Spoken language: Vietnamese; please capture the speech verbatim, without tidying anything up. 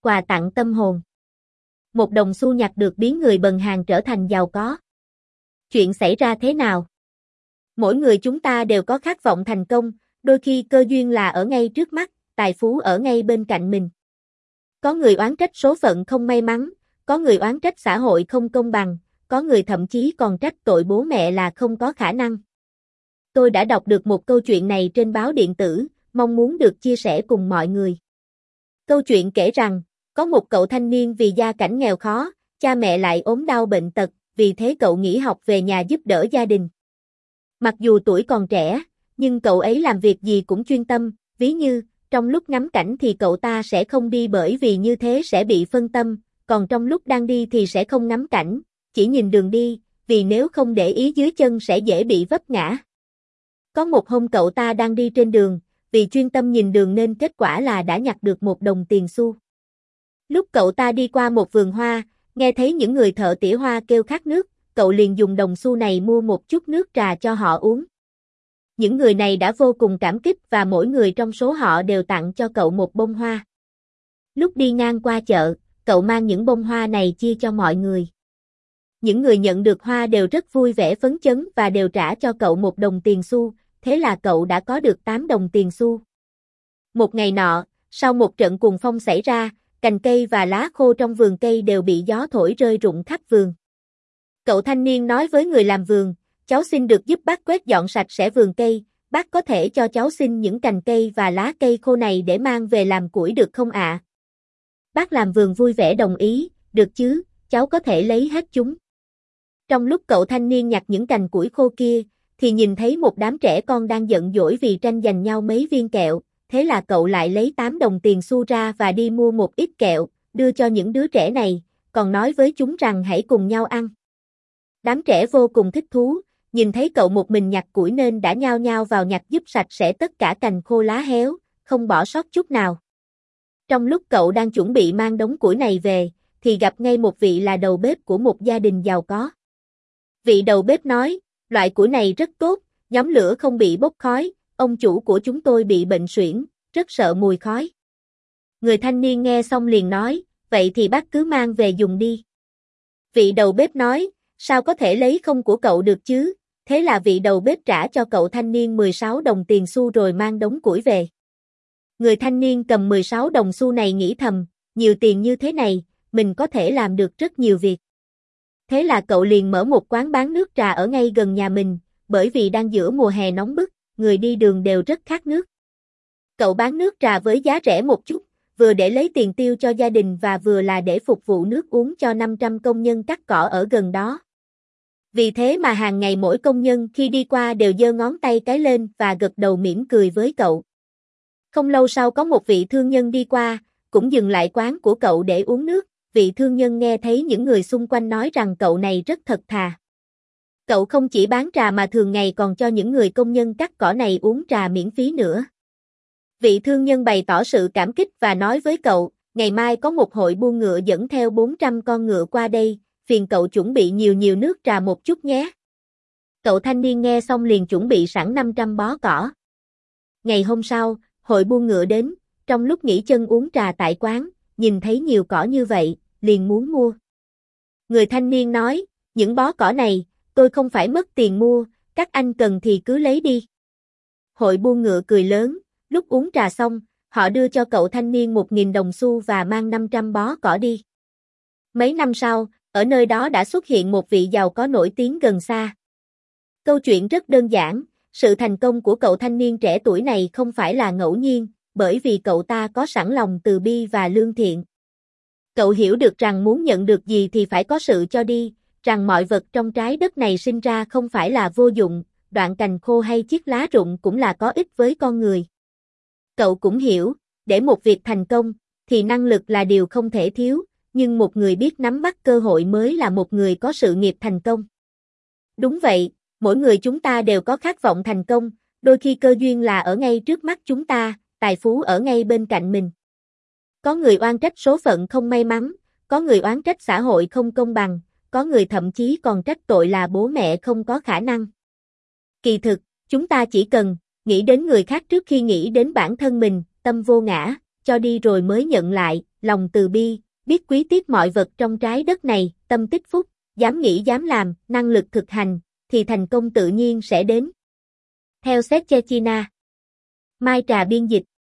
quà tặng tâm hồn. Một đồng xu nhặt được biến người bần hàn trở thành giàu có. Chuyện xảy ra thế nào? Mỗi người chúng ta đều có khát vọng thành công, đôi khi cơ duyên là ở ngay trước mắt, tài phú ở ngay bên cạnh mình. Có người oán trách số phận không may mắn, có người oán trách xã hội không công bằng, có người thậm chí còn trách tội bố mẹ là không có khả năng. Tôi đã đọc được một câu chuyện này trên báo điện tử, mong muốn được chia sẻ cùng mọi người. Câu chuyện kể rằng, có một cậu thanh niên vì gia cảnh nghèo khó, cha mẹ lại ốm đau bệnh tật, vì thế cậu nghỉ học về nhà giúp đỡ gia đình. Mặc dù tuổi còn trẻ, nhưng cậu ấy làm việc gì cũng chuyên tâm, ví như, trong lúc ngắm cảnh thì cậu ta sẽ không đi bởi vì như thế sẽ bị phân tâm, còn trong lúc đang đi thì sẽ không ngắm cảnh, chỉ nhìn đường đi, vì nếu không để ý dưới chân sẽ dễ bị vấp ngã. Có một hôm cậu ta đang đi trên đường, vì chuyên tâm nhìn đường nên kết quả là đã nhặt được một đồng tiền xu. Lúc cậu ta đi qua một vườn hoa, nghe thấy những người thợ tỉa hoa kêu khát nước, cậu liền dùng đồng xu này mua một chút nước trà cho họ uống. Những người này đã vô cùng cảm kích và mỗi người trong số họ đều tặng cho cậu một bông hoa. Lúc đi ngang qua chợ, cậu mang những bông hoa này chia cho mọi người. Những người nhận được hoa đều rất vui vẻ phấn chấn và đều trả cho cậu một đồng tiền xu, thế là cậu đã có được tám đồng tiền xu. Một ngày nọ, sau một trận cuồng phong xảy ra, cành cây và lá khô trong vườn cây đều bị gió thổi rơi rụng khắp vườn. Cậu thanh niên nói với người làm vườn, cháu xin được giúp bác quét dọn sạch sẽ vườn cây, bác có thể cho cháu xin những cành cây và lá cây khô này để mang về làm củi được không ạ? Bác làm vườn vui vẻ đồng ý, được chứ, cháu có thể lấy hết chúng. Trong lúc cậu thanh niên nhặt những cành củi khô kia, thì nhìn thấy một đám trẻ con đang giận dỗi vì tranh giành nhau mấy viên kẹo, thế là cậu lại lấy tám đồng tiền xu ra và đi mua một ít kẹo, đưa cho những đứa trẻ này, còn nói với chúng rằng hãy cùng nhau ăn. Đám trẻ vô cùng thích thú, nhìn thấy cậu một mình nhặt củi nên đã nhao nhao vào nhặt giúp sạch sẽ tất cả cành khô lá héo, không bỏ sót chút nào. Trong lúc cậu đang chuẩn bị mang đống củi này về, thì gặp ngay một vị là đầu bếp của một gia đình giàu có. Vị đầu bếp nói, loại củi này rất tốt, nhóm lửa không bị bốc khói, ông chủ của chúng tôi bị bệnh suyễn, rất sợ mùi khói. Người thanh niên nghe xong liền nói, vậy thì bác cứ mang về dùng đi. Vị đầu bếp nói, sao có thể lấy không của cậu được chứ, thế là vị đầu bếp trả cho cậu thanh niên mười sáu đồng tiền xu rồi mang đống củi về. Người thanh niên cầm mười sáu đồng xu này nghĩ thầm, nhiều tiền như thế này, mình có thể làm được rất nhiều việc. Thế là cậu liền mở một quán bán nước trà ở ngay gần nhà mình, bởi vì đang giữa mùa hè nóng bức, người đi đường đều rất khát nước. Cậu bán nước trà với giá rẻ một chút, vừa để lấy tiền tiêu cho gia đình và vừa là để phục vụ nước uống cho năm trăm công nhân cắt cỏ ở gần đó. Vì thế mà hàng ngày mỗi công nhân khi đi qua đều giơ ngón tay cái lên và gật đầu mỉm cười với cậu. Không lâu sau có một vị thương nhân đi qua, cũng dừng lại quán của cậu để uống nước, vị thương nhân nghe thấy những người xung quanh nói rằng cậu này rất thật thà. Cậu không chỉ bán trà mà thường ngày còn cho những người công nhân cắt cỏ này uống trà miễn phí nữa. Vị thương nhân bày tỏ sự cảm kích và nói với cậu, ngày mai có một hội buôn ngựa dẫn theo bốn trăm con ngựa qua đây, phiền cậu chuẩn bị nhiều nhiều nước trà một chút nhé. Cậu thanh niên nghe xong liền chuẩn bị sẵn năm trăm bó cỏ. Ngày hôm sau, hội buôn ngựa đến, trong lúc nghỉ chân uống trà tại quán, nhìn thấy nhiều cỏ như vậy, liền muốn mua. Người thanh niên nói, những bó cỏ này, tôi không phải mất tiền mua, các anh cần thì cứ lấy đi. Hội buôn ngựa cười lớn, lúc uống trà xong, họ đưa cho cậu thanh niên một nghìn đồng xu và mang năm trăm bó cỏ đi. Mấy năm sau, ở nơi đó đã xuất hiện một vị giàu có nổi tiếng gần xa. Câu chuyện rất đơn giản, sự thành công của cậu thanh niên trẻ tuổi này không phải là ngẫu nhiên, bởi vì cậu ta có sẵn lòng từ bi và lương thiện. Cậu hiểu được rằng muốn nhận được gì thì phải có sự cho đi, rằng mọi vật trong trái đất này sinh ra không phải là vô dụng, đoạn cành khô hay chiếc lá rụng cũng là có ích với con người. Cậu cũng hiểu, để một việc thành công, thì năng lực là điều không thể thiếu, nhưng một người biết nắm bắt cơ hội mới là một người có sự nghiệp thành công. Đúng vậy, mỗi người chúng ta đều có khát vọng thành công, đôi khi cơ duyên là ở ngay trước mắt chúng ta, tài phú ở ngay bên cạnh mình. Có người oan trách số phận không may mắn, có người oán trách xã hội không công bằng, có người thậm chí còn trách tội là bố mẹ không có khả năng. Kỳ thực, chúng ta chỉ cần nghĩ đến người khác trước khi nghĩ đến bản thân mình, tâm vô ngã, cho đi rồi mới nhận lại, lòng từ bi, biết quý tiếc mọi vật trong trái đất này, tâm tích phúc, dám nghĩ dám làm, năng lực thực hành, thì thành công tự nhiên sẽ đến. Theo Séchechina. Mai Trà biên dịch.